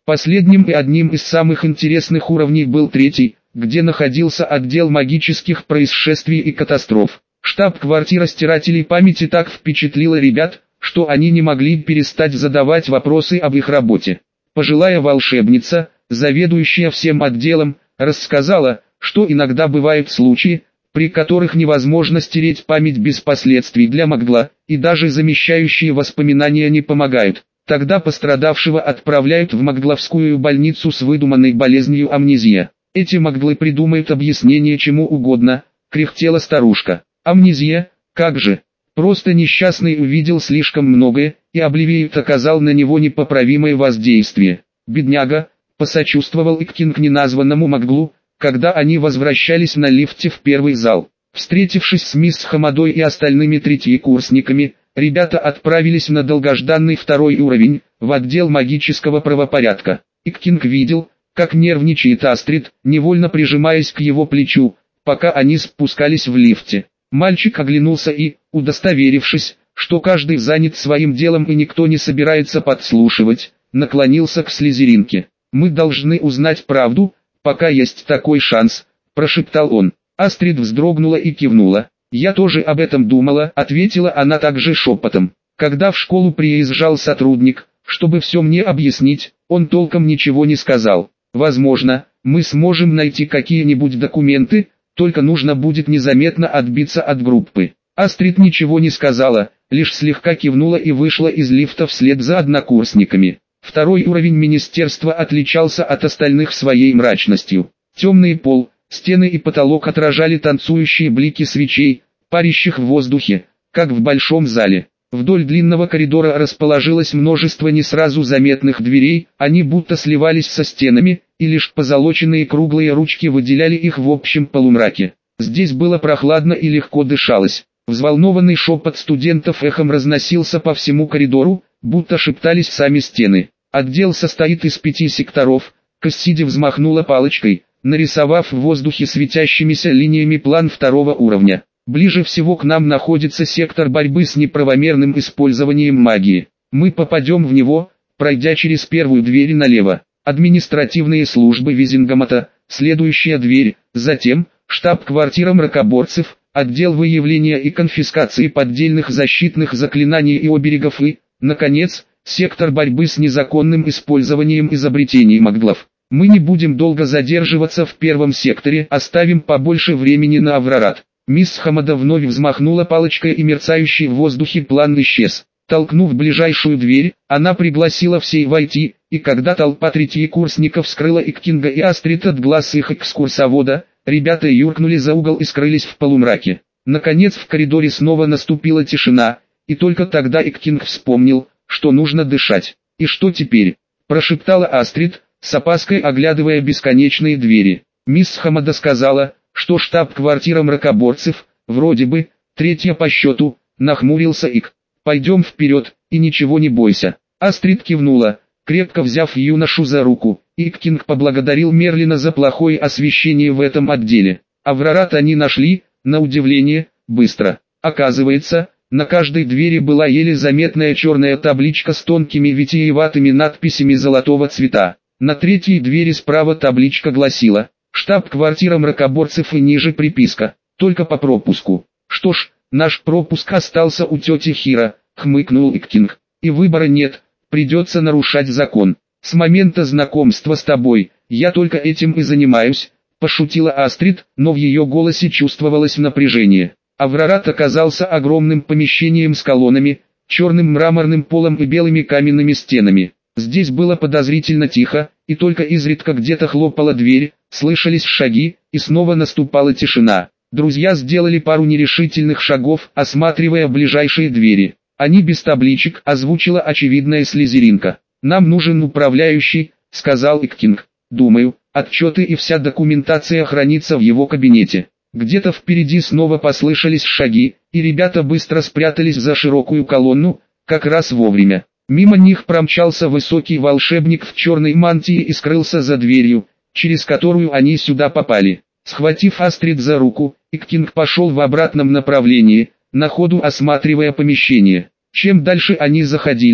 Последним и одним из самых интересных уровней был третий, где находился отдел магических происшествий и катастроф. Штаб-квартира стирателей памяти так впечатлила ребят, что они не могли перестать задавать вопросы об их работе. Пожилая волшебница, заведующая всем отделом, рассказала, что иногда бывают случаи, при которых невозможно стереть память без последствий для магла, и даже замещающие воспоминания не помогают. Тогда пострадавшего отправляют в магловскую больницу с выдуманной болезнью амнезия. Эти маглы придумают объяснение чему угодно, кряхтела старушка. Амнезия, как же? Просто несчастный увидел слишком многое, и Обливиют оказал на него непоправимое воздействие. Бедняга, посочувствовал Иккинг неназванному маглу, когда они возвращались на лифте в первый зал. Встретившись с мисс Хамадой и остальными третьекурсниками, ребята отправились на долгожданный второй уровень, в отдел магического правопорядка. Иккинг видел, как нервничает Астрид, невольно прижимаясь к его плечу, пока они спускались в лифте. Мальчик оглянулся и, удостоверившись, что каждый занят своим делом и никто не собирается подслушивать, наклонился к слизеринке. «Мы должны узнать правду, пока есть такой шанс», – прошептал он. Астрид вздрогнула и кивнула. «Я тоже об этом думала», – ответила она также шепотом. «Когда в школу приезжал сотрудник, чтобы все мне объяснить, он толком ничего не сказал. Возможно, мы сможем найти какие-нибудь документы, только нужно будет незаметно отбиться от группы». Астрид ничего не сказала, лишь слегка кивнула и вышла из лифта вслед за однокурсниками. Второй уровень министерства отличался от остальных своей мрачностью. Темный пол, стены и потолок отражали танцующие блики свечей, парящих в воздухе, как в большом зале. Вдоль длинного коридора расположилось множество не сразу заметных дверей, они будто сливались со стенами, и лишь позолоченные круглые ручки выделяли их в общем полумраке. Здесь было прохладно и легко дышалось. Взволнованный шепот студентов эхом разносился по всему коридору, будто шептались сами стены. Отдел состоит из 5 секторов. Кассиди взмахнула палочкой, нарисовав в воздухе светящимися линиями план второго уровня. Ближе всего к нам находится сектор борьбы с неправомерным использованием магии. Мы попадем в него, пройдя через первую дверь налево. Административные службы Визингамата, следующая дверь, затем штаб-квартира мракоборцев, отдел выявления и конфискации поддельных защитных заклинаний и оберегов и, наконец, сектор борьбы с незаконным использованием изобретений маглов. Мы не будем долго задерживаться в первом секторе, оставим побольше времени на Аврорат. Мисс Хамада вновь взмахнула палочкой и мерцающий в воздухе план исчез. Толкнув ближайшую дверь, она пригласила всей войти, и когда толпа третьекурсников скрыла Иккинга и Астрид от глаз их экскурсовода, ребята юркнули за угол и скрылись в полумраке. Наконец в коридоре снова наступила тишина, и только тогда Иккинг вспомнил, что нужно дышать. «И что теперь?» – прошептала Астрид, с опаской оглядывая бесконечные двери. Мисс Хамада сказала, что штаб-квартира мракоборцев, вроде бы, третья по счету, нахмурился Ик. «Пойдем вперед, и ничего не бойся». Астрид кивнула, крепко взяв юношу за руку, и Иккинг поблагодарил Мерлина за плохое освещение в этом отделе. Аврорат они нашли, на удивление, быстро. Оказывается, на каждой двери была еле заметная черная табличка с тонкими витиеватыми надписями золотого цвета. На третьей двери справа табличка гласила «Штаб-квартира мракоборцев» и ниже приписка «Только по пропуску». «Что ж, наш пропуск остался у тети Хира», — хмыкнул Иккинг. «И выбора нет, придется нарушать закон. С момента знакомства с тобой, я только этим и занимаюсь», — пошутила Астрид, но в ее голосе чувствовалось напряжение. Аврорат оказался огромным помещением с колоннами, черным мраморным полом и белыми каменными стенами. Здесь было подозрительно тихо, и только изредка где-то хлопала дверь, слышались шаги, и снова наступала тишина. Друзья сделали пару нерешительных шагов, осматривая ближайшие двери. «Они без табличек», — озвучила очевидная слизеринка. «Нам нужен управляющий», — сказал Иккинг. «Думаю, отчеты и вся документация хранится в его кабинете». Где-то впереди снова послышались шаги, и ребята быстро спрятались за широкую колонну, как раз вовремя. Мимо них промчался высокий волшебник в черной мантии и скрылся за дверью, через которую они сюда попали. Схватив Астрид за руку, Иккинг пошел в обратном направлении, на ходу осматривая помещение. Чем дальше они заходили,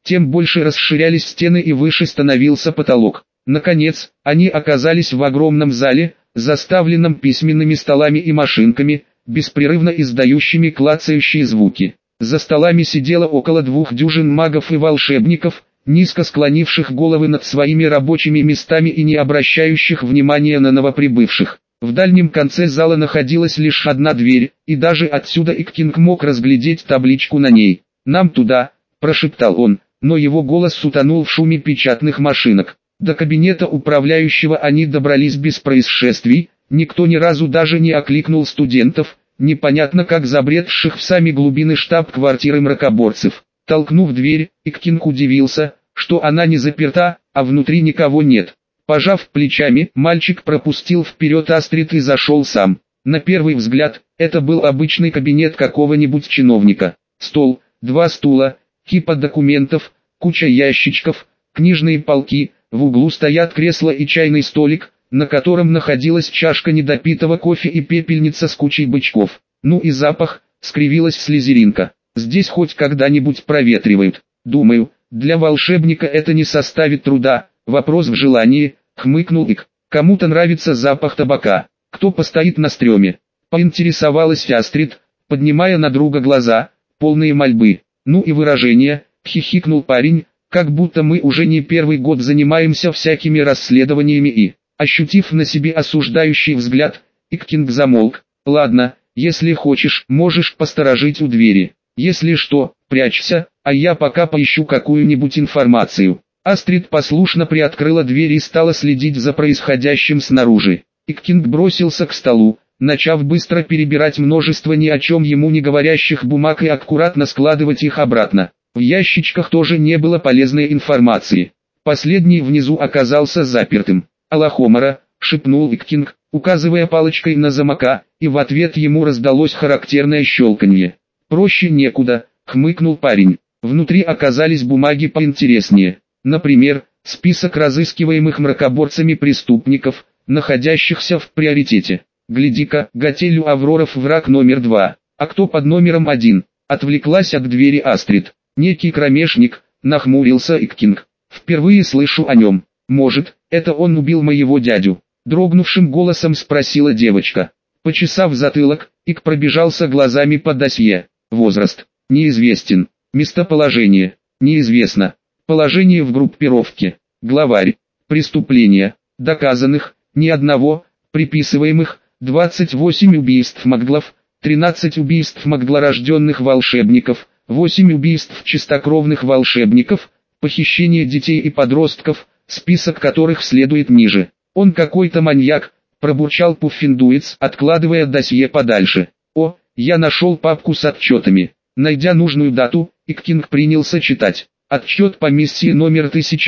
тем больше расширялись стены и выше становился потолок. Наконец, они оказались в огромном зале, заставленном письменными столами и машинками, беспрерывно издающими клацающие звуки. За столами сидело около 2 дюжин магов и волшебников, низко склонивших головы над своими рабочими местами и не обращающих внимания на новоприбывших. В дальнем конце зала находилась лишь одна дверь, и даже отсюда Иккинг мог разглядеть табличку на ней. «Нам туда», – прошептал он, но его голос утонул в шуме печатных машинок. До кабинета управляющего они добрались без происшествий, никто ни разу даже не окликнул студентов, непонятно как забредших в сами глубины штаб-квартиры мракоборцев. Толкнув дверь, Иккинг удивился, что она не заперта, а внутри никого нет. Пожав плечами, мальчик пропустил вперед Астрид и зашел сам. На первый взгляд, это был обычный кабинет какого-нибудь чиновника. Стол, 2 стула, кипа документов, куча ящичков, книжные полки, в углу стоят кресло и чайный столик, на котором находилась чашка недопитого кофе и пепельница с кучей бычков. Ну и запах, скривилась слизеринка. Здесь хоть когда-нибудь проветривают. Думаю, для волшебника это не составит труда. Вопрос в желании, хмыкнул Ик. Кому-то нравится запах табака, кто постоит на стреме. Поинтересовалась Астрид, поднимая на друга глаза, полные мольбы. Ну и выражение, хихикнул парень, как будто мы уже не первый год занимаемся всякими расследованиями и, ощутив на себе осуждающий взгляд, Иккинг замолк. Ладно, если хочешь, можешь посторожить у двери. Если что, прячься, а я пока поищу какую-нибудь информацию. Астрид послушно приоткрыла дверь и стала следить за происходящим снаружи. Иккинг бросился к столу, начав быстро перебирать множество ни о чем ему не говорящих бумаг и аккуратно складывать их обратно. В ящичках тоже не было полезной информации. Последний внизу оказался запертым. «Алахомара», — шепнул Иккинг, указывая палочкой на замка, и в ответ ему раздалось характерное щелканье. «Проще некуда», — хмыкнул парень. Внутри оказались бумаги поинтереснее. Например, список разыскиваемых мракоборцами преступников, находящихся в приоритете. «Гляди-ка, Готелю Авроров враг номер 2, а кто под номером 1?» Отвлеклась от двери Астрид. «Некий кромешник», — нахмурился Иккинг. «Впервые слышу о нем. Может, это он убил моего дядю?» Дрогнувшим голосом спросила девочка. Почесав затылок, Ик пробежался глазами по досье. Возраст — неизвестен. Местоположение — неизвестно. Положение в группировке. Главарь. Преступления. Доказанных — ни одного. Приписываемых — 28 убийств маглов, 13 убийств маглорожденных волшебников, 8 убийств чистокровных волшебников, похищение детей и подростков, список которых следует ниже. «Он какой-то маньяк», — пробурчал Пуффиндуец, откладывая досье подальше. «О, я нашел папку с отчетами». Найдя нужную дату, Иккинг принялся читать. Отчет по миссии номер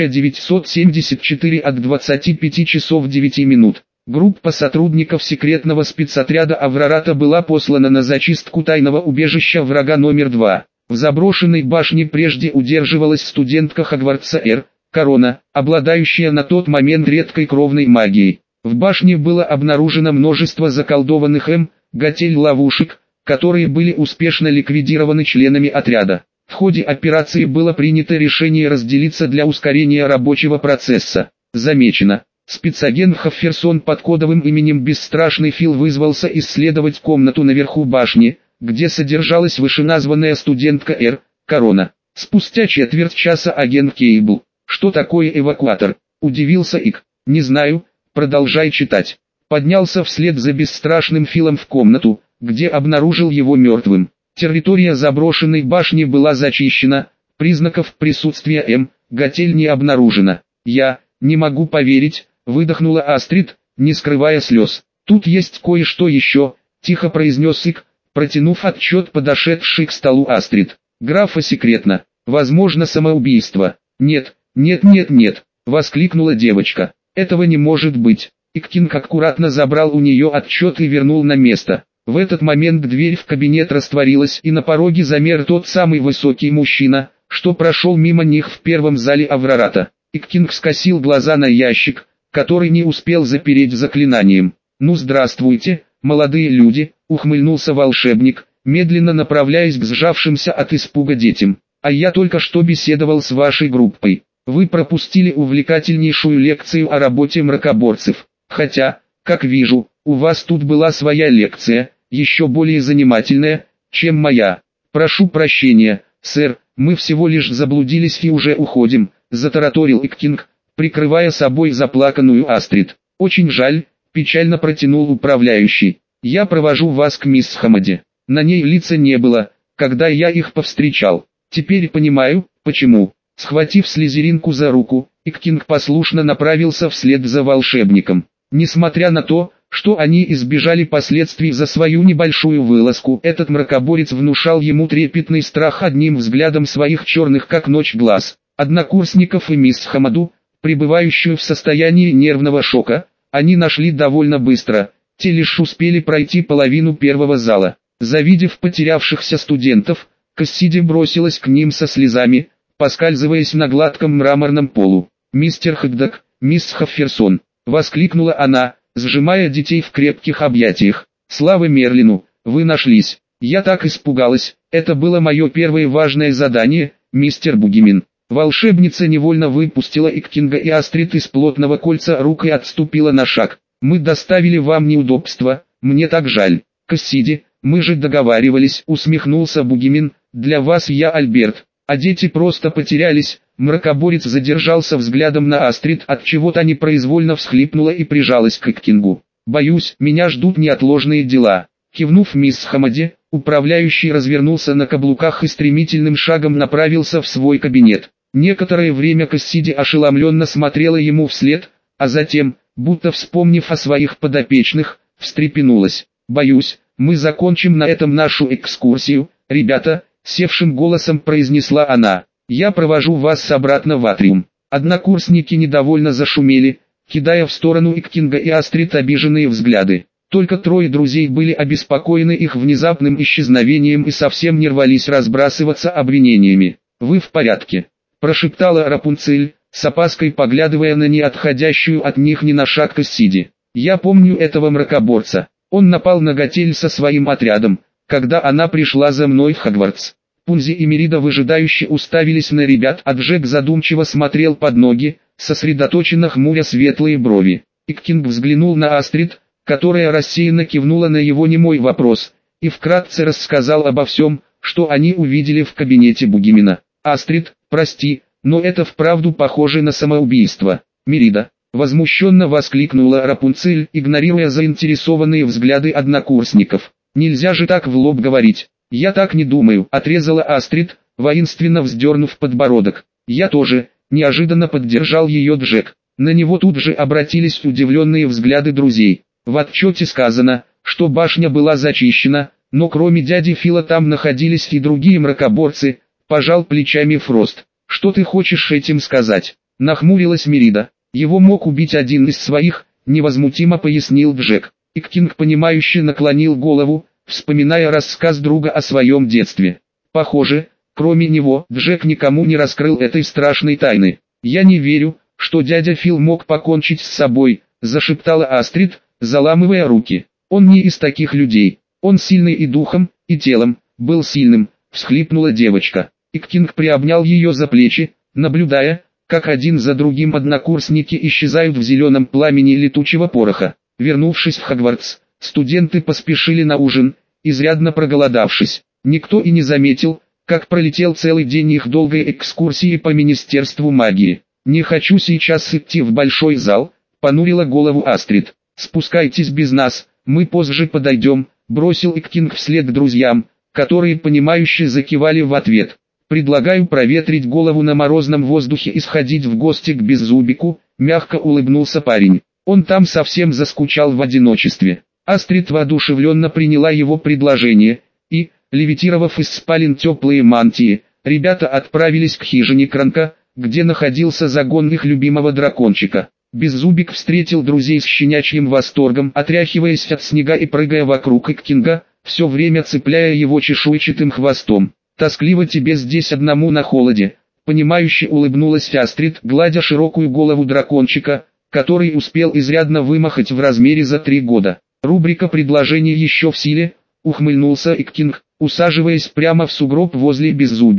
1974 от 25 часов 9 минут. Группа сотрудников секретного спецотряда Аврората была послана на зачистку тайного убежища врага номер 2. В заброшенной башне прежде удерживалась студентка Хогвартса Р. Корона, обладающая на тот момент редкой кровной магией. В башне было обнаружено множество заколдованных Готель-ловушек, которые были успешно ликвидированы членами отряда. В ходе операции было принято решение разделиться для ускорения рабочего процесса. Замечено, спецагент Хафферсон под кодовым именем Бесстрашный Фил вызвался исследовать комнату наверху башни, где содержалась вышеназванная студентка Р. Корона. Спустя четверть часа агент Кейбл. «Что такое эвакуатор?» – удивился Ик. «Не знаю, продолжай читать». Поднялся вслед за Бесстрашным Филом в комнату, где обнаружил его мертвым. Территория заброшенной башни была зачищена, признаков присутствия Готель не обнаружено. «Я не могу поверить», — выдохнула Астрид, не скрывая слез. «Тут есть кое-что еще», — тихо произнес Ик, протянув отчет подошедший к столу Астрид. «Графа секретно. Возможно, самоубийство». «Нет, нет, нет, нет», — воскликнула девочка. «Этого не может быть». Иккинг аккуратно забрал у нее отчет и вернул на место. В этот момент дверь в кабинет растворилась, и на пороге замер тот самый высокий мужчина, что прошел мимо них в первом зале Аврората. Иккинг скосил глаза на ящик, который не успел запереть заклинанием. «Ну здравствуйте, молодые люди», — ухмыльнулся волшебник, медленно направляясь к сжавшимся от испуга детям. А я только что беседовал с вашей группой. Вы пропустили увлекательнейшую лекцию о работе мракоборцев. Хотя, как вижу, у вас тут была своя лекция, еще более занимательная, чем моя. Прошу прощения, сэр, мы всего лишь заблудились и уже уходим, затараторил Иккинг, прикрывая собой заплаканную Астрид. Очень жаль, печально протянул управляющий. Я провожу вас к мисс Хамаде. На ней лица не было, когда я их повстречал. Теперь понимаю, почему. Схватив слизеринку за руку, Иккинг послушно направился вслед за волшебником. Несмотря на то, что они избежали последствий за свою небольшую вылазку, этот мракоборец внушал ему трепетный страх одним взглядом своих черных как ночь глаз. Однокурсников и мисс Хамаду, пребывающую в состоянии нервного шока, они нашли довольно быстро, те лишь успели пройти половину первого зала. Завидев потерявшихся студентов, Кассиди бросилась к ним со слезами, поскальзываясь на гладком мраморном полу. «Мистер Хэддок, мисс Хафферсон!» — воскликнула она, сжимая детей в крепких объятиях. «Слава Мерлину, вы нашлись! Я так испугалась, это было мое первое важное задание, мистер Бугимен». Волшебница невольно выпустила Иккинга и Астрид из плотного кольца рук и отступила на шаг. «Мы доставили вам неудобства, мне так жаль. Кассиди, мы же договаривались», — усмехнулся Бугимен, — «для вас я Альберт, а дети просто потерялись». Мракоборец задержался взглядом на Астрид, от чего-то непроизвольно всхлипнула и прижалась к Иккингу. «Боюсь, меня ждут неотложные дела». Кивнув мисс Хамаде, управляющий развернулся на каблуках и стремительным шагом направился в свой кабинет. Некоторое время Кассиди ошеломленно смотрела ему вслед, а затем, будто вспомнив о своих подопечных, встрепенулась. «Боюсь, мы закончим на этом нашу экскурсию, ребята», — севшим голосом произнесла она. «Я провожу вас обратно в атриум». Однокурсники недовольно зашумели, кидая в сторону Иккинга и Астрид обиженные взгляды. Только трое друзей были обеспокоены их внезапным исчезновением и совсем не рвались разбрасываться обвинениями. «Вы в порядке?» – прошептала Рапунцель, с опаской поглядывая на неотходящую от них ни на шаг Кассиди. «Я помню этого мракоборца. Он напал на Готель со своим отрядом, когда она пришла за мной в Хогвартс». Пунзи и Мерида выжидающе уставились на ребят, а Джек задумчиво смотрел под ноги, сосредоточенно хмуря светлые брови. Иккинг взглянул на Астрид, которая рассеянно кивнула на его немой вопрос, и вкратце рассказал обо всем, что они увидели в кабинете Бугимена. «Астрид, прости, но это вправду похоже на самоубийство». «Мерида», — возмущенно воскликнула Рапунцель, игнорируя заинтересованные взгляды однокурсников. «Нельзя же так в лоб говорить». «Я так не думаю», — отрезала Астрид, воинственно вздернув подбородок. «Я тоже», — неожиданно поддержал ее Джек. На него тут же обратились удивленные взгляды друзей. В отчете сказано, что башня была зачищена, но кроме дяди Фила там находились и другие мракоборцы, пожал плечами Фрост. «Что ты хочешь этим сказать?» — нахмурилась Мерида. «Его мог убить один из своих», — невозмутимо пояснил Джек. Иккинг понимающе наклонил голову, вспоминая рассказ друга о своем детстве. Похоже, кроме него, Джек никому не раскрыл этой страшной тайны. «Я не верю, что дядя Фил мог покончить с собой», — зашептала Астрид, заламывая руки. «Он не из таких людей. Он сильный и духом, и телом, был сильным», — всхлипнула девочка. Иккинг приобнял ее за плечи, наблюдая, как один за другим однокурсники исчезают в зеленом пламени летучего пороха. Вернувшись в Хогвартс, студенты поспешили на ужин, изрядно проголодавшись. Никто и не заметил, как пролетел целый день их долгой экскурсии по Министерству магии. «Не хочу сейчас идти в большой зал», — понурила голову Астрид. «Спускайтесь без нас, мы позже подойдем», — бросил Иккинг вслед друзьям, которые понимающе закивали в ответ. «Предлагаю проветрить голову на морозном воздухе и сходить в гости к Беззубику», — мягко улыбнулся парень. Он там совсем заскучал в одиночестве. Астрид воодушевленно приняла его предложение, и, левитировав из спален теплые мантии, ребята отправились к хижине Кранка, где находился загон их любимого дракончика. Беззубик встретил друзей с щенячьим восторгом, отряхиваясь от снега и прыгая вокруг Иккинга, все время цепляя его чешуйчатым хвостом. «Тоскливо тебе здесь одному на холоде», — понимающе улыбнулась Астрид, гладя широкую голову дракончика, который успел изрядно вымахать в размере за 3 года. Рубрика «Предложение еще в силе», — ухмыльнулся Иккинг, усаживаясь прямо в сугроб возле Беззубика.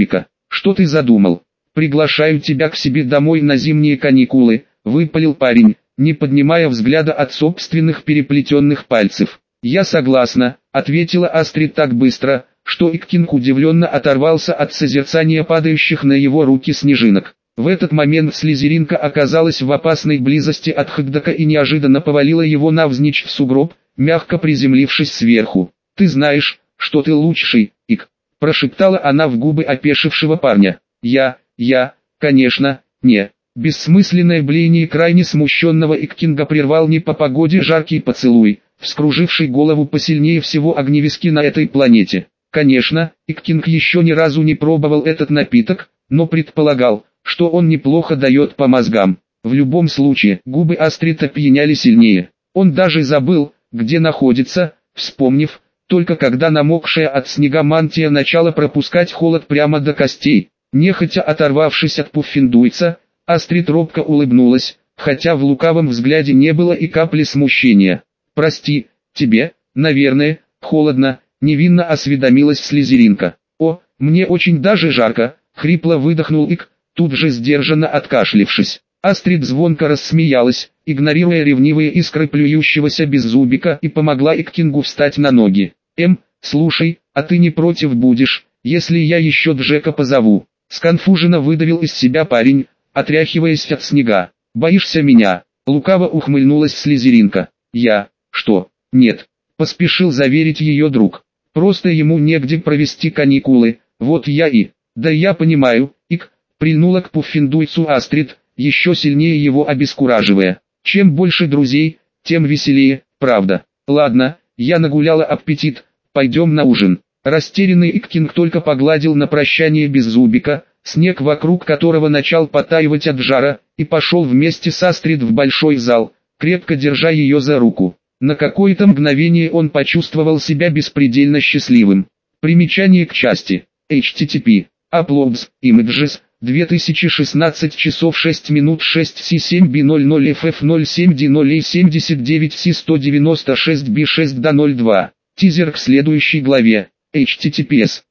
что ты задумал? Приглашаю тебя к себе домой на зимние каникулы, выпалил парень, не поднимая взгляда от собственных переплетенных пальцев. Я согласна, ответила Астрид так быстро, что Иккинг удивленно оторвался от созерцания падающих на его руки снежинок. В этот момент слизеринка оказалась в опасной близости от Хагдака и неожиданно повалила его навзничь в сугроб, мягко приземлившись сверху. «Ты знаешь, что ты лучший, Ик», – прошептала она в губы опешившего парня. Конечно, не». Бессмысленное блеяние крайне смущенного Иккинга прервал не по погоде жаркий поцелуй, вскруживший голову посильнее всего огневиски на этой планете. Конечно, Иккинг еще ни разу не пробовал этот напиток, но предполагал, что он неплохо дает по мозгам. В любом случае, губы Астрид опьяняли сильнее. Он даже забыл, где находится, вспомнив, только когда намокшая от снега мантия начала пропускать холод прямо до костей. Нехотя оторвавшись от пуффиндуйца, Астрид робко улыбнулась, хотя в лукавом взгляде не было и капли смущения. «Прости, тебе, наверное, холодно», — невинно осведомилась слизеринка. «О, мне очень даже жарко», — хрипло выдохнул Ик, тут же сдержанно откашлившись. Астрид звонко рассмеялась, игнорируя ревнивые искры плюющегося беззубика, и помогла Иккингу встать на ноги. Слушай, а ты не против будешь, если я еще Джека позову?» Сконфуженно выдавил из себя парень, отряхиваясь от снега. «Боишься меня?» — лукаво ухмыльнулась слизеринка. «Что? Нет», — поспешил заверить ее друг. «Просто ему негде провести каникулы, вот я и...» «Да я понимаю», — Ик, прильнула к пуффиндуйцу Астрид, еще сильнее его обескураживая. «Чем больше друзей, тем веселее, правда. Ладно, я нагуляла аппетит, пойдем на ужин». Растерянный Иккинг только погладил на прощание беззубика, снег вокруг которого начал потаивать от жара, и пошел вместе с Астрид в большой зал, крепко держа ее за руку. На какое-то мгновение он почувствовал себя беспредельно счастливым. Примечание к части. http. Uploads, Images, 2016 часов 6 минут 6 C7 B00 FF07 D0 79 C196 B6 D02. Тизер к следующей главе. https.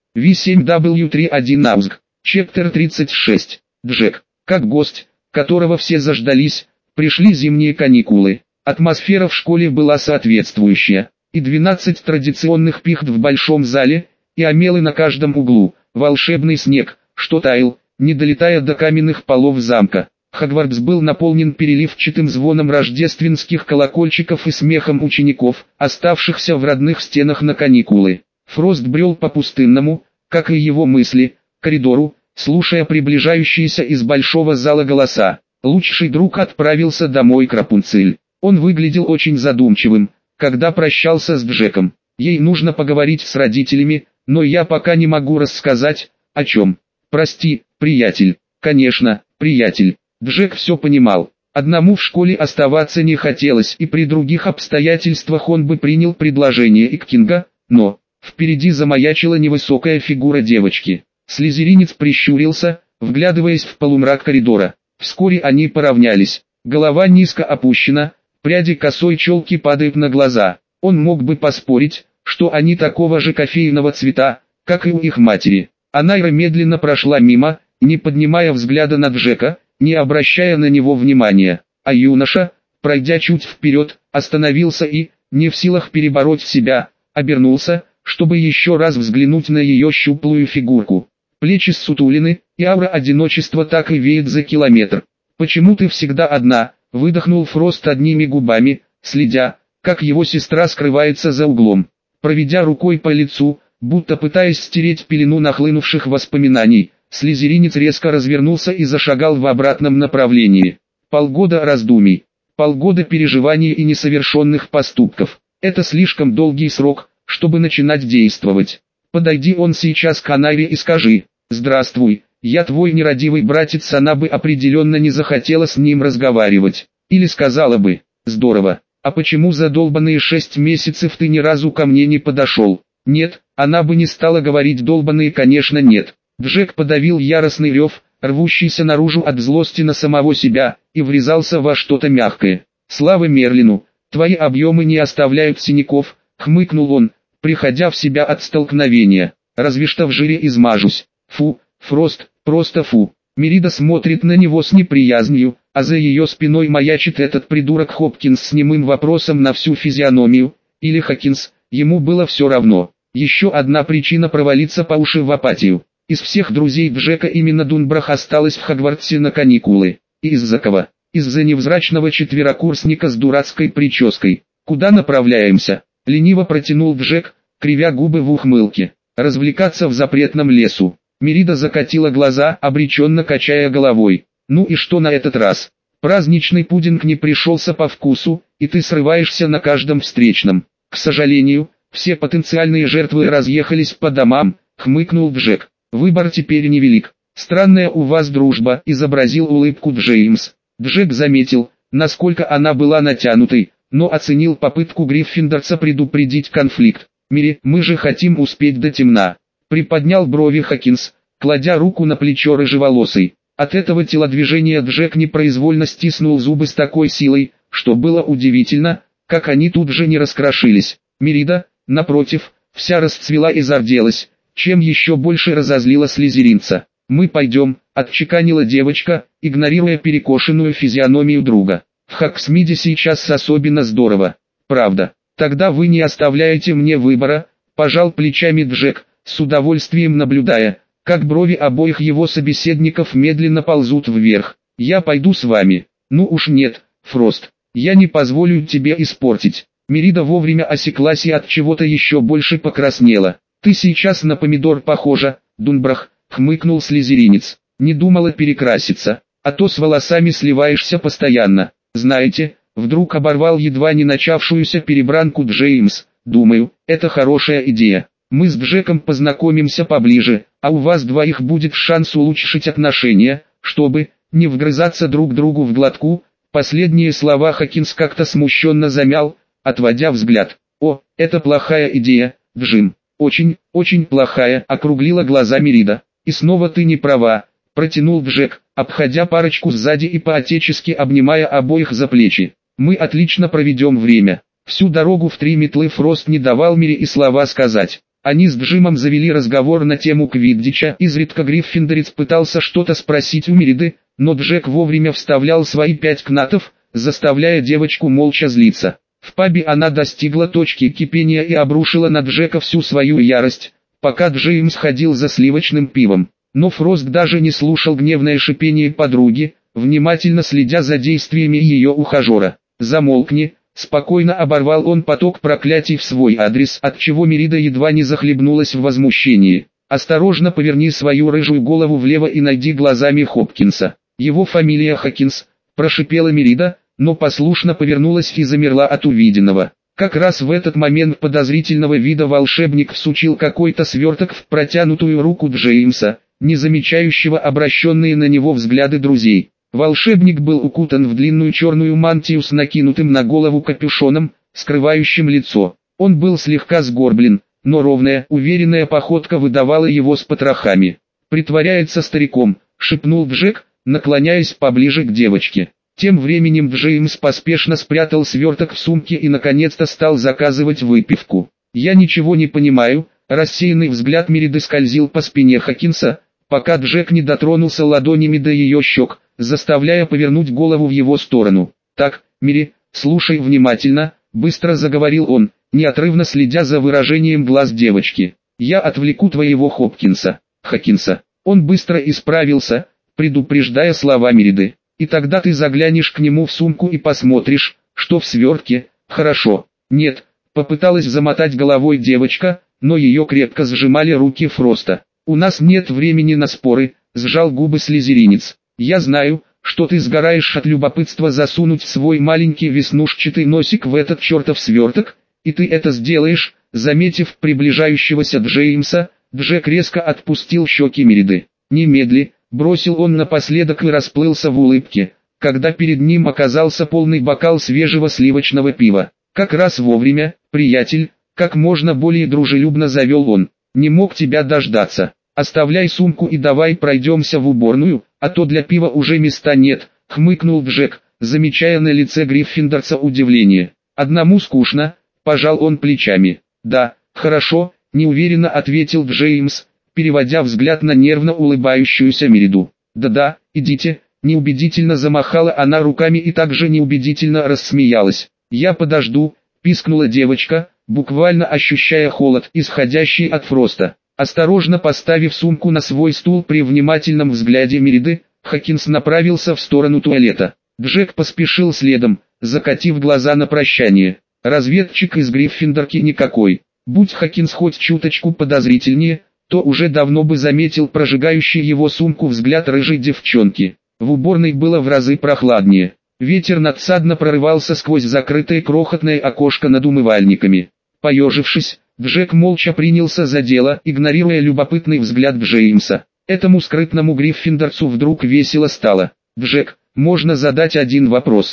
V7W31 AUSG. Chapter 36. Джек. Как гость, которого все заждались, пришли зимние каникулы. Атмосфера в школе была соответствующая. И 12 традиционных пихт в большом зале, и омелы на каждом углу. Волшебный снег, что таял, не долетая до каменных полов замка. Хогвартс был наполнен переливчатым звоном рождественских колокольчиков и смехом учеников, оставшихся в родных стенах на каникулы. Фрост брел по пустынному, как и его мысли, коридору, слушая приближающиеся из большого зала голоса. Лучший друг отправился домой к Рапунцель. Он выглядел очень задумчивым, когда прощался с Джеком. «Ей нужно поговорить с родителями, но я пока не могу рассказать, о чем». «Прости, приятель». «Конечно, приятель». Джек все понимал. Одному в школе оставаться не хотелось, и при других обстоятельствах он бы принял предложение Иккинга, но впереди замаячила невысокая фигура девочки. Слизеринец прищурился, вглядываясь в полумрак коридора. Вскоре они поравнялись. Голова низко опущена, пряди косой челки падают на глаза. Он мог бы поспорить, что они такого же кофейного цвета, как и у их матери. Анайра медленно прошла мимо, не поднимая взгляда на Джека, не обращая на него внимания. А юноша, пройдя чуть вперед, остановился и, не в силах перебороть себя, обернулся, чтобы еще раз взглянуть на ее щуплую фигурку. Плечи ссутулены, и аура одиночества так и веет за километр. «Почему ты всегда одна?» — выдохнул Фрост одними губами, следя, как его сестра скрывается за углом. Проведя рукой по лицу, будто пытаясь стереть пелену нахлынувших воспоминаний, слизеринец резко развернулся и зашагал в обратном направлении. Полгода раздумий, полгода переживаний и несовершенных поступков. Это слишком долгий срок, чтобы начинать действовать. Подойди он сейчас к Анайре и скажи: «Здравствуй, я твой нерадивый братец», она бы определенно не захотела с ним разговаривать. Или сказала бы: «Здорово, а почему за долбанные 6 месяцев ты ни разу ко мне не подошел?» Нет, она бы не стала говорить долбанные, конечно, нет. Джек подавил яростный рев, рвущийся наружу от злости на самого себя, и врезался во что-то мягкое. «Слава Мерлину, твои объемы не оставляют синяков», — хмыкнул он, приходя в себя от столкновения. «Разве что в жире измажусь». «Фу, Фрост, Просто фу. Мерида смотрит на него с неприязнью, а за ее спиной маячит этот придурок Хопкинс с немым вопросом на всю физиономию. Или Хокинс, ему было все равно. Еще одна причина провалиться по уши в апатию. Из всех друзей Джека именно Дунбрах осталась в Хогвартсе на каникулы. И из-за кого? Из-за невзрачного четверокурсника с дурацкой прической. «Куда направляемся?» — лениво протянул Джек, кривя губы в ухмылке. «Развлекаться в запретном лесу». Мерида закатила глаза, обреченно качая головой. «Ну и что на этот раз? Праздничный пудинг не пришелся по вкусу, и ты срываешься на каждом встречном». «К сожалению, все потенциальные жертвы разъехались по домам», — хмыкнул Джек. «Выбор теперь невелик». «Странная у вас дружба», — изобразил улыбку Джеймс. Джек заметил, насколько она была натянутой, но оценил попытку гриффиндорца предупредить конфликт. «Мири, мы же хотим успеть до темна», — приподнял брови Хокинс, кладя руку на плечо рыжеволосой. От этого телодвижения Джек непроизвольно стиснул зубы с такой силой, что было удивительно, как они тут же не раскрошились. Мерида, напротив, вся расцвела и зарделась, чем еще больше разозлила слизеринца. «Мы пойдем», — отчеканила девочка, игнорируя перекошенную физиономию друга. «В Хоксмиде сейчас особенно здорово. Правда. Тогда вы не оставляете мне выбора», — пожал плечами Джек, с удовольствием наблюдая, как брови обоих его собеседников медленно ползут вверх. «Я пойду с вами». «Ну уж нет, Фрост. Я не позволю тебе испортить». Мерида вовремя осеклась и от чего-то еще больше покраснела. «Ты сейчас на помидор похожа, Дунбрах», — хмыкнул слизеринец. «Не думала перекраситься, а то с волосами сливаешься постоянно. Знаете», — вдруг оборвал едва не начавшуюся перебранку Джеймс, «думаю, это хорошая идея. Мы с Джеком познакомимся поближе, а у вас двоих будет шанс улучшить отношения, чтобы не вгрызаться друг другу в глотку». Последние слова Хокинс как-то смущенно замял, отводя взгляд. «О, это плохая идея, Джим. Очень, очень плохая», — округлила глаза Мерида. «И снова ты не права», — протянул Джек, обходя парочку сзади и по-отечески обнимая обоих за плечи. «Мы отлично проведем время». Всю дорогу в 3 метлы Фрост не давал Мере и слова сказать. Они с Джимом завели разговор на тему квиддича. Изредка Гриффиндорец пытался что-то спросить у Мериды, но Джек вовремя вставлял свои 5 кнатов, заставляя девочку молча злиться. В пабе она достигла точки кипения и обрушила на Джека всю свою ярость, пока Джеймс ходил за сливочным пивом. Но Фрост даже не слушал гневное шипение подруги, внимательно следя за действиями ее ухажера. «Замолкни», — спокойно оборвал он поток проклятий в свой адрес, отчего Мерида едва не захлебнулась в возмущении. «Осторожно поверни свою рыжую голову влево и найди глазами Хопкинса. Его фамилия Хокинс», — прошипела Мерида, но послушно повернулась и замерла от увиденного. Как раз в этот момент подозрительного вида волшебник всучил какой-то сверток в протянутую руку Джеймса, не замечающего обращенные на него взгляды друзей. Волшебник был укутан в длинную черную мантию с накинутым на голову капюшоном, скрывающим лицо. Он был слегка сгорблен, но ровная, уверенная походка выдавала его с потрохами. «Притворяется стариком», — шепнул Джек, наклоняясь поближе к девочке. Тем временем Джеймс поспешно спрятал сверток в сумке и наконец-то стал заказывать выпивку. «Я ничего не понимаю», — рассеянный взгляд Мериды скользил по спине Хокинса, пока Джек не дотронулся ладонями до ее щек, заставляя повернуть голову в его сторону. «Так, Мири, слушай внимательно», — быстро заговорил он, неотрывно следя за выражением глаз девочки. «Я отвлеку твоего Хопкинса». «Хокинса». Он быстро исправился, предупреждая слова Мериды. «И тогда ты заглянешь к нему в сумку и посмотришь, что в свертке». «Хорошо». «Нет», — попыталась замотать головой девочка, но ее крепко сжимали руки Фроста. «У нас нет времени на споры», — сжал губы слизеринец. «Я знаю, что ты сгораешь от любопытства засунуть свой маленький веснушчатый носик в этот чертов сверток, и ты это сделаешь». Заметив приближающегося Джеймса, Джек резко отпустил щеки Мериды. «Немедли», — бросил он напоследок и расплылся в улыбке, когда перед ним оказался полный бокал свежего сливочного пива. «Как раз вовремя, приятель», — как можно более дружелюбно завел он. «Не мог тебя дождаться. Оставляй сумку и давай пройдемся в уборную, а то для пива уже места нет», — хмыкнул Джек, замечая на лице гриффиндорца удивление. «Одному скучно», — пожал он плечами. «Да, хорошо», — неуверенно ответил Джеймс, переводя взгляд на нервно улыбающуюся Мериду. «Да-да, идите», неубедительно замахала она руками и также неубедительно рассмеялась. «Я подожду», пискнула девочка, буквально ощущая холод, исходящий от Фроста. Осторожно поставив сумку на свой стул при внимательном взгляде Мериды, Хокинс направился в сторону туалета. Джек поспешил следом, закатив глаза на прощание. Разведчик из Гриффиндорки никакой. Будь Хокинс хоть чуточку подозрительнее, то уже давно бы заметил прожигающий его сумку взгляд рыжей девчонки. В уборной было в разы прохладнее. Ветер надсадно прорывался сквозь закрытое крохотное окошко над умывальниками. Поежившись, Джек молча принялся за дело, игнорируя любопытный взгляд Джеймса. Этому скрытному гриффиндорцу вдруг весело стало. «Джек, можно задать один вопрос?»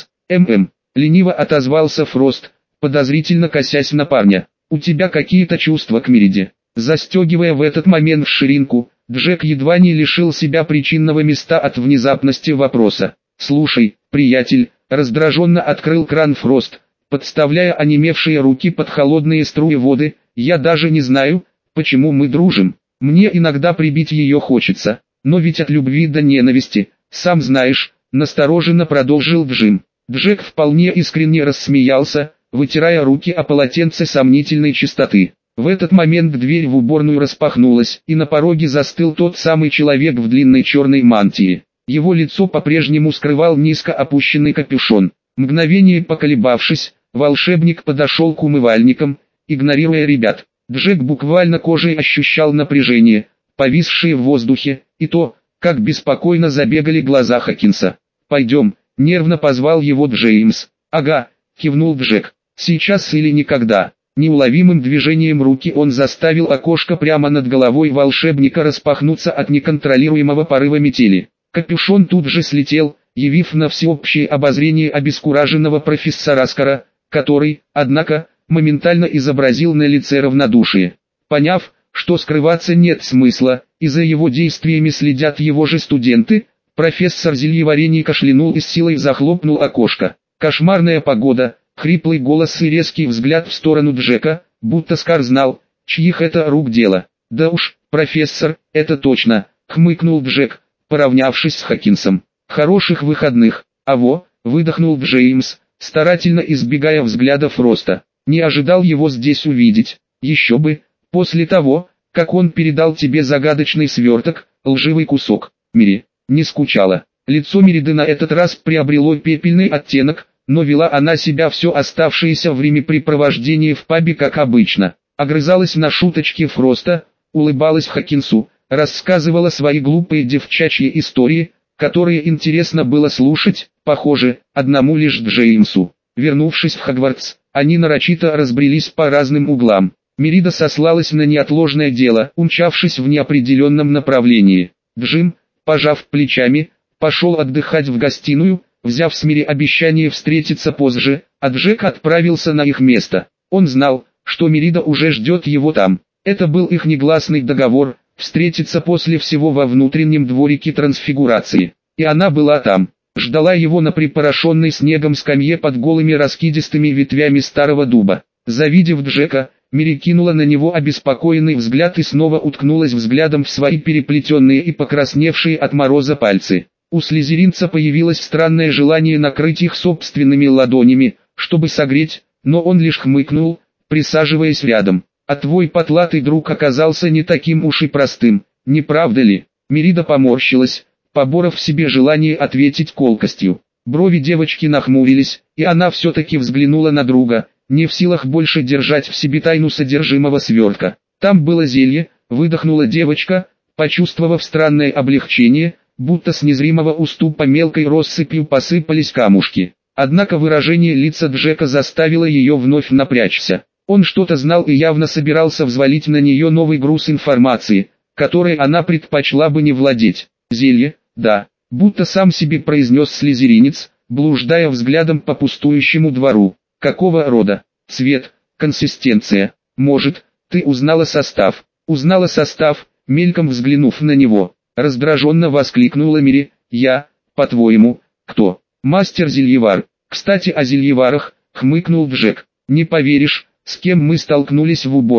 Лениво отозвался Фрост, подозрительно косясь на парня. «У тебя какие-то чувства к Мериде?» Застегивая в этот момент ширинку, Джек едва не лишил себя причинного места от внезапности вопроса. «Слушай, приятель», раздраженно открыл кран Фрост, подставляя онемевшие руки под холодные струи воды, «я даже не знаю, почему мы дружим. Мне иногда прибить ее хочется, но ведь от любви до ненависти, сам знаешь», настороженно продолжил Джим. Джек вполне искренне рассмеялся, вытирая руки о полотенце сомнительной чистоты. В этот момент дверь в уборную распахнулась, и на пороге застыл тот самый человек в длинной черной мантии. Его лицо по-прежнему скрывал низко опущенный капюшон. Мгновение поколебавшись, волшебник подошел к умывальникам, игнорируя ребят. Джек буквально кожей ощущал напряжение, повисшее в воздухе, и то, как беспокойно забегали глаза Хокинса. «Пойдем», — нервно позвал его Джеймс. «Ага», — кивнул Джек, — «сейчас или никогда». Неуловимым движением руки он заставил окошко прямо над головой волшебника распахнуться от неконтролируемого порыва метели. Капюшон тут же слетел, явив на всеобщее обозрение обескураженного профессора Скара, который, однако, моментально изобразил на лице равнодушие. Поняв, что скрываться нет смысла, и за его действиями следят его же студенты, профессор зельеварений кашлянул и с силой захлопнул окошко. Кошмарная погода, хриплый голос и резкий взгляд в сторону Джека, будто Скар знал, чьих это рук дело. «Да уж, профессор, это точно», — хмыкнул Джек, поравнявшись с Хокинсом. «Хороших выходных». «Аво», — выдохнул Джеймс, старательно избегая взгляда Фроста. «Не ожидал его здесь увидеть. Еще бы, после того, как он передал тебе загадочный сверток, лживый кусок. Мири, не скучала». Лицо Мериды на этот раз приобрело пепельный оттенок, но вела она себя все оставшееся времяпрепровождение в пабе как обычно. Огрызалась на шуточки Фроста, улыбалась Хокинсу, рассказывала свои глупые девчачьи истории, которые интересно было слушать, похоже, одному лишь Джеймсу. Вернувшись в Хогвартс, они нарочито разбрелись по разным углам. Мерида сослалась на неотложное дело, умчавшись в неопределенном направлении. Джим, пожав плечами, пошел отдыхать в гостиную, взяв с Мири обещание встретиться позже, а Джек отправился на их место. Он знал, что Мерида уже ждет его там. Это был их негласный договор, встретиться после всего во внутреннем дворике трансфигурации. И она была там, ждала его на припорошенной снегом скамье под голыми раскидистыми ветвями старого дуба. Завидев Джека, Мири кинула на него обеспокоенный взгляд и снова уткнулась взглядом в свои переплетенные и покрасневшие от мороза пальцы. У слизеринца появилось странное желание накрыть их собственными ладонями, чтобы согреть, но он лишь хмыкнул, присаживаясь рядом. «А твой потлатый друг оказался не таким уж и простым, не правда ли?» Мерида поморщилась, поборов в себе желание ответить колкостью. Брови девочки нахмурились, и она все-таки взглянула на друга, не в силах больше держать в себе тайну содержимого свертка. «Там было зелье», — выдохнула девочка, почувствовав странное облегчение, будто с незримого уступа мелкой россыпью посыпались камушки. Однако выражение лица Джека заставило ее вновь напрячься. Он что-то знал и явно собирался взвалить на нее новый груз информации, которой она предпочла бы не владеть. «Зелье, да», будто сам себе произнес слизеринец, блуждая взглядом по пустующему двору. «Какого рода? Цвет, консистенция? Может, ты узнала состав?» «Узнала состав», мельком взглянув на него. Раздраженно воскликнула Мири. «Я, по-твоему, кто?» «Мастер-зельевар». «Кстати о зельеварах», хмыкнул Джек. «Не поверишь, с кем мы столкнулись в уборной».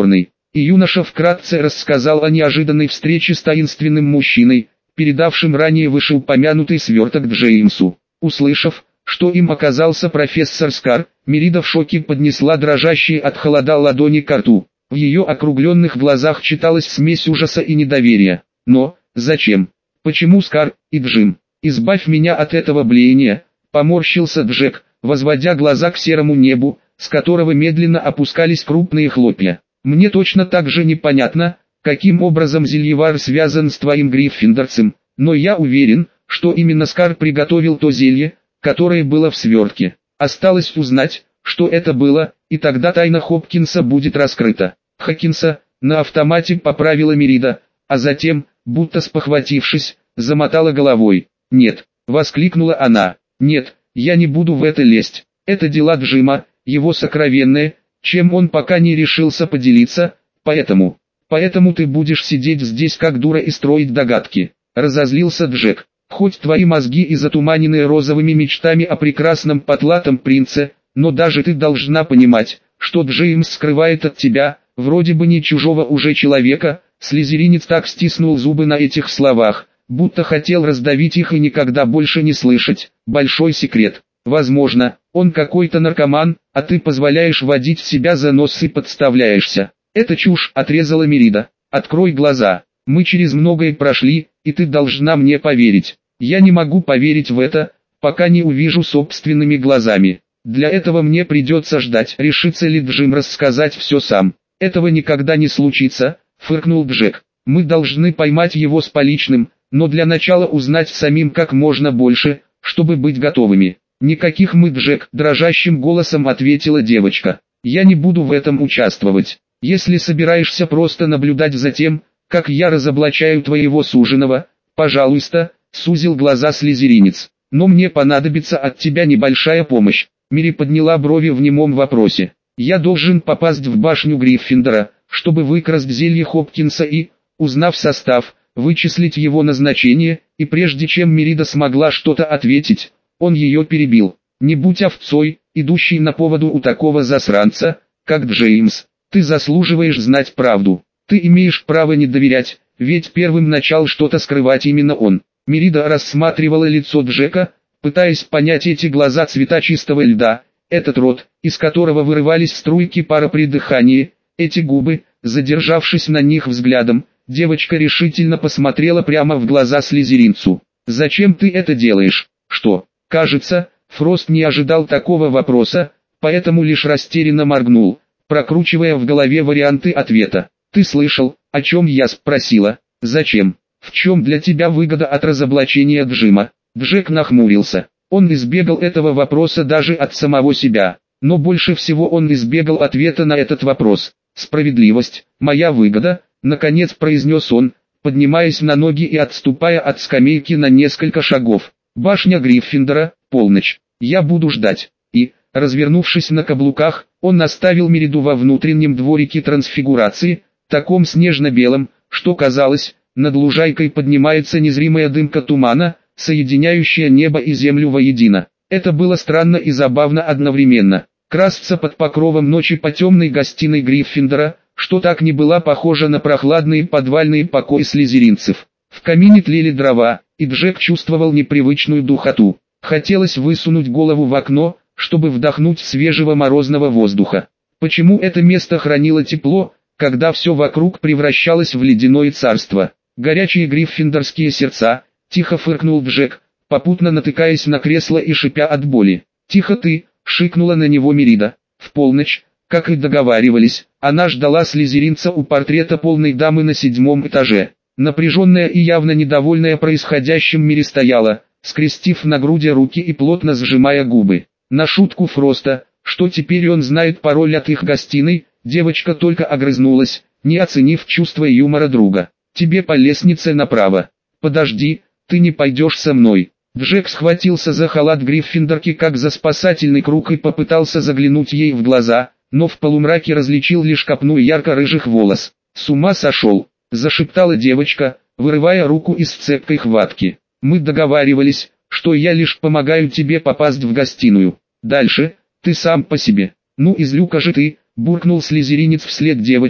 И юноша вкратце рассказал о неожиданной встрече с таинственным мужчиной, передавшим ранее вышеупомянутый сверток Джеймсу. Услышав, что им оказался профессор Скар, Мерида в шоке поднесла дрожащие от холода ладони к рту. В ее округленных глазах читалась смесь ужаса и недоверия. Но, зачем? Почему Скар и Джим? «Избавь меня от этого блеяния», — поморщился Джек, возводя глаза к серому небу, с которого медленно опускались крупные хлопья. «Мне точно так же непонятно, каким образом зельевар связан с твоим гриффиндорцем, но я уверен, что именно Скар приготовил то зелье, которое было в свертке. Осталось узнать, что это было, и тогда тайна Хопкинса будет раскрыта». «Хокинса», — на автомате поправила Мерида, а затем, будто спохватившись, замотала головой. «Нет», — воскликнула она, — «нет, я не буду в это лезть. Это дела Джима, его сокровенное, чем он пока не решился поделиться, поэтому ты будешь сидеть здесь как дура и строить догадки». Разозлился Джек. «Хоть твои мозги и затуманены розовыми мечтами о прекрасном потлатом принце, но даже ты должна понимать, что Джеймс скрывает от тебя, вроде бы не чужого уже человека». Слизеринец так стиснул зубы на этих словах, будто хотел раздавить их и никогда больше не слышать. «Большой секрет. Возможно, он какой-то наркоман, а ты позволяешь водить себя за нос и подставляешься». «Это чушь», — отрезала Мерида. «Открой глаза. Мы через многое прошли, и ты должна мне поверить. Я не могу поверить в это, пока не увижу собственными глазами. Для этого мне придется ждать, решится ли Джим рассказать все сам». «Этого никогда не случится», — фыркнул Джек. «Мы должны поймать его с поличным, но для начала узнать самим как можно больше, чтобы быть готовыми». «Никаких мы, Джек», — дрожащим голосом ответила девочка. «Я не буду в этом участвовать. Если собираешься просто наблюдать за тем, как я разоблачаю твоего суженого, пожалуйста», — сузил глаза слизеринец. «Но мне понадобится от тебя небольшая помощь». Мири подняла брови в немом вопросе. «Я должен попасть в башню Гриффиндора, чтобы выкрасть зелье Хопкинса и, узнав состав, вычислить его назначение», и прежде чем Мерида смогла что-то ответить, он ее перебил. «Не будь овцой, идущей на поводу у такого засранца, как Джеймс. Ты заслуживаешь знать правду. Ты имеешь право не доверять, ведь первым начал что-то скрывать именно он». Мерида рассматривала лицо Джека, пытаясь понять эти глаза цвета чистого льда, этот рот, из которого вырывались струйки пара при дыхании, эти губы. Задержавшись на них взглядом, девочка решительно посмотрела прямо в глаза слизеринцу. «Зачем ты это делаешь?» «Что?» Кажется, Фрост не ожидал такого вопроса, поэтому лишь растерянно моргнул, прокручивая в голове варианты ответа. «Ты слышал, о чем я спросила? Зачем? В чем для тебя выгода от разоблачения Джима?» Джек нахмурился. Он избегал этого вопроса даже от самого себя, но больше всего он избегал ответа на этот вопрос. «Справедливость, моя выгода», — наконец произнес он, поднимаясь на ноги и отступая от скамейки на несколько шагов. «Башня Гриффиндора, полночь. Я буду ждать». И, развернувшись на каблуках, он оставил Мериду во внутреннем дворике трансфигурации, таком снежно-белом, что казалось, над лужайкой поднимается незримая дымка тумана, соединяющая небо и землю воедино. Это было странно и забавно одновременно. Красться под покровом ночи по темной гостиной Гриффиндора, что так не была похожа на прохладные подвальные покои слизеринцев. В камине тлели дрова, и Джек чувствовал непривычную духоту. Хотелось высунуть голову в окно, чтобы вдохнуть свежего морозного воздуха. Почему это место хранило тепло, когда все вокруг превращалось в ледяное царство? «Горячие гриффиндорские сердца», — тихо фыркнул Джек, попутно натыкаясь на кресло и шипя от боли. «Тихо ты», — шикнула на него Мерида. В полночь, как и договаривались, она ждала слизеринца у портрета полной дамы на 7-м этаже. Напряженная и явно недовольная происходящим Мири стояла, скрестив на груди руки и плотно сжимая губы. На шутку Фроста, что теперь он знает пароль от их гостиной, девочка только огрызнулась, не оценив чувство юмора друга. «Тебе по лестнице направо». «Подожди, ты не пойдешь со мной». Джек схватился за халат Гриффиндорки как за спасательный круг и попытался заглянуть ей в глаза, но в полумраке различил лишь копну ярко-рыжих волос. «С ума сошел», — зашептала девочка, вырывая руку из цепкой хватки. «Мы договаривались, что я лишь помогаю тебе попасть в гостиную. Дальше, ты сам по себе». «Ну и злюка же ты», — буркнул слизеринец вслед девочке,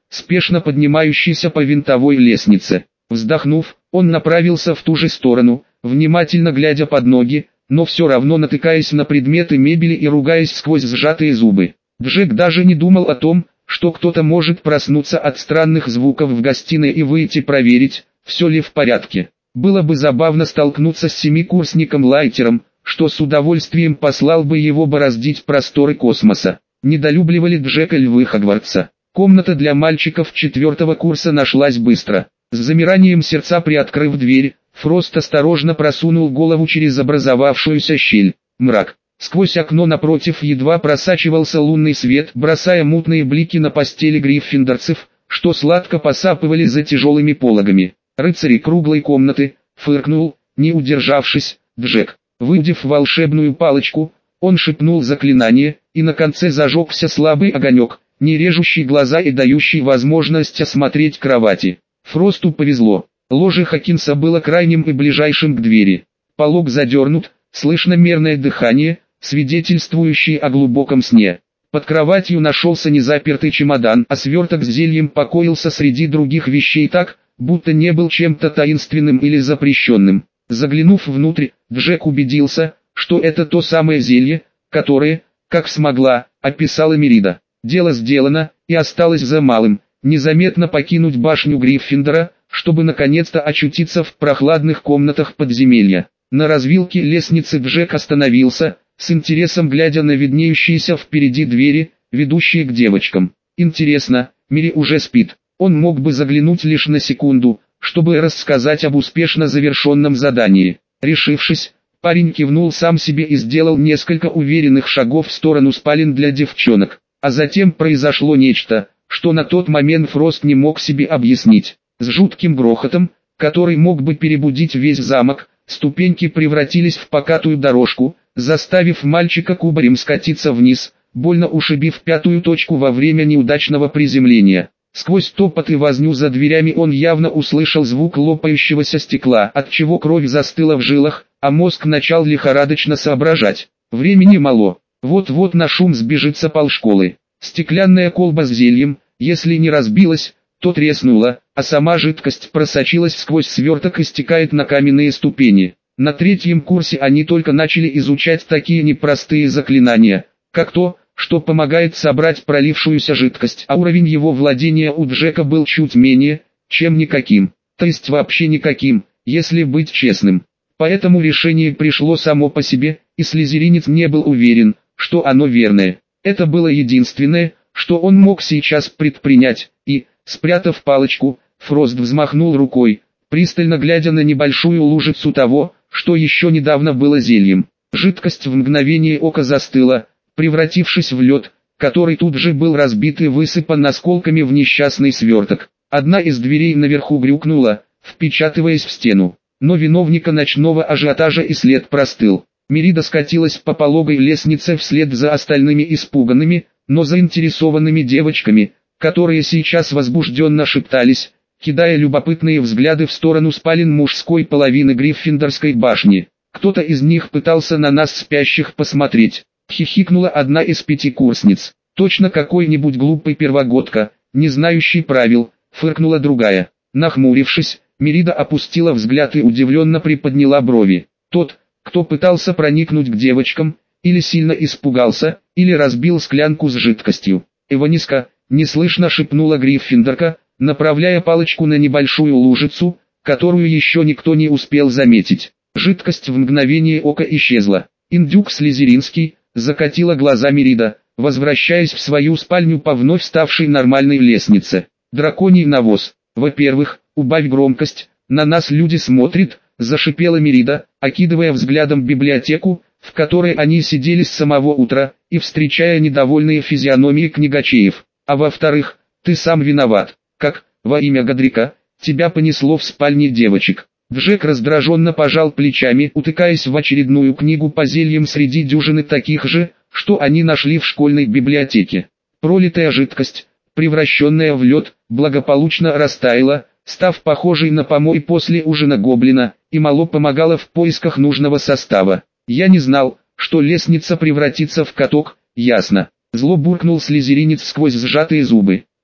спешно поднимающийся по винтовой лестнице. Вздохнув, он направился в ту же сторону, внимательно глядя под ноги, но все равно натыкаясь на предметы мебели и ругаясь сквозь сжатые зубы. Джек даже не думал о том, что кто-то может проснуться от странных звуков в гостиной и выйти проверить, все ли в порядке. Было бы забавно столкнуться с семикурсником Лайтером, что с удовольствием послал бы его бороздить просторы космоса. Недолюбливали Джека львы Хогвартса. Комната для мальчиков 4-го курса нашлась быстро. С замиранием сердца приоткрыв дверь, Фрост осторожно просунул голову через образовавшуюся щель. Мрак. Сквозь окно напротив едва просачивался лунный свет, бросая мутные блики на постели гриффиндорцев, что сладко посапывали за тяжелыми пологами. Рыцари круглой комнаты, фыркнул, не удержавшись, Джек. Выудив волшебную палочку, он шепнул заклинание, и на конце зажегся слабый огонек, не режущий глаза и дающий возможность осмотреть кровати. Фросту повезло. Ложе Хокинса было крайним и ближайшим к двери. Полог задернут, слышно мерное дыхание, свидетельствующее о глубоком сне. Под кроватью нашелся незапертый чемодан, а сверток с зельем покоился среди других вещей так, будто не был чем-то таинственным или запрещенным. Заглянув внутрь, Джек убедился, что это то самое зелье, которое, как смогла, описала Мерида. Дело сделано, и осталось за малым – незаметно покинуть башню Гриффиндора, чтобы наконец-то очутиться в прохладных комнатах подземелья. На развилке лестницы Джек остановился, с интересом глядя на виднеющиеся впереди двери, ведущие к девочкам. Интересно, Мири уже спит. Он мог бы заглянуть лишь на секунду, чтобы рассказать об успешно завершенном задании. Решившись, парень кивнул сам себе и сделал несколько уверенных шагов в сторону спален для девчонок. А затем произошло нечто, что на тот момент Фрост не мог себе объяснить. С жутким грохотом, который мог бы перебудить весь замок, ступеньки превратились в покатую дорожку, заставив мальчика кубарем скатиться вниз, больно ушибив пятую точку во время неудачного приземления. Сквозь топот и возню за дверями он явно услышал звук лопающегося стекла, отчего кровь застыла в жилах, а мозг начал лихорадочно соображать. Времени мало, вот-вот на шум сбежится полшколы. Стеклянная колба с зельем, если не разбилась, то треснула, а сама жидкость просочилась сквозь сверток и стекает на каменные ступени. На 3-м курсе они только начали изучать такие непростые заклинания, как то, что помогает собрать пролившуюся жидкость, а уровень его владения у Джека был чуть менее, чем никаким, то есть вообще никаким, если быть честным. Поэтому решение пришло само по себе, и слизеринец не был уверен, что оно верное. Это было единственное, что он мог сейчас предпринять, и, спрятав палочку, Фрост взмахнул рукой, пристально глядя на небольшую лужицу того, что еще недавно было зельем. Жидкость в мгновение ока застыла, превратившись в лед, который тут же был разбит и высыпан осколками в несчастный сверток. Одна из дверей наверху грюкнула, впечатываясь в стену, но виновника ночного ажиотажа и след простыл. Мерида скатилась по пологой лестнице вслед за остальными испуганными, но заинтересованными девочками, которые сейчас возбужденно шептались, кидая любопытные взгляды в сторону спален мужской половины Гриффиндорской башни. Кто-то из них пытался на нас спящих посмотреть. Хихикнула одна из пятикурсниц. Точно какой-нибудь глупый первогодка, не знающий правил, фыркнула другая. Нахмурившись, Мерида опустила взгляд и удивленно приподняла брови. Тот, кто пытался проникнуть к девочкам, или сильно испугался, или разбил склянку с жидкостью. «Эваниска», неслышно шепнула Гриффиндорка, направляя палочку на небольшую лужицу, которую еще никто не успел заметить. Жидкость в мгновение ока исчезла. Индюк Слизеринский, закатила глаза Мерида, возвращаясь в свою спальню по вновь ставшей нормальной лестнице. Драконий навоз. Во-первых, убавь громкость, на нас люди смотрят, зашипела Мерида, окидывая взглядом библиотеку, в которой они сидели с самого утра, и встречая недовольные физиономии книгачеев. А во-вторых, ты сам виноват. Как, во имя Годрика, тебя понесло в спальне девочек? Джек раздраженно пожал плечами, утыкаясь в очередную книгу по зельям среди дюжины таких же, что они нашли в школьной библиотеке. Пролитая жидкость, превращенная в лед, благополучно растаяла, став похожей на помой после ужина гоблина, и мало помогала в поисках нужного состава. Я не знал, что лестница превратится в каток, ясно. Зло буркнул слизеринец сквозь сжатые зубы.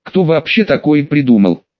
Кто вообще такое придумал?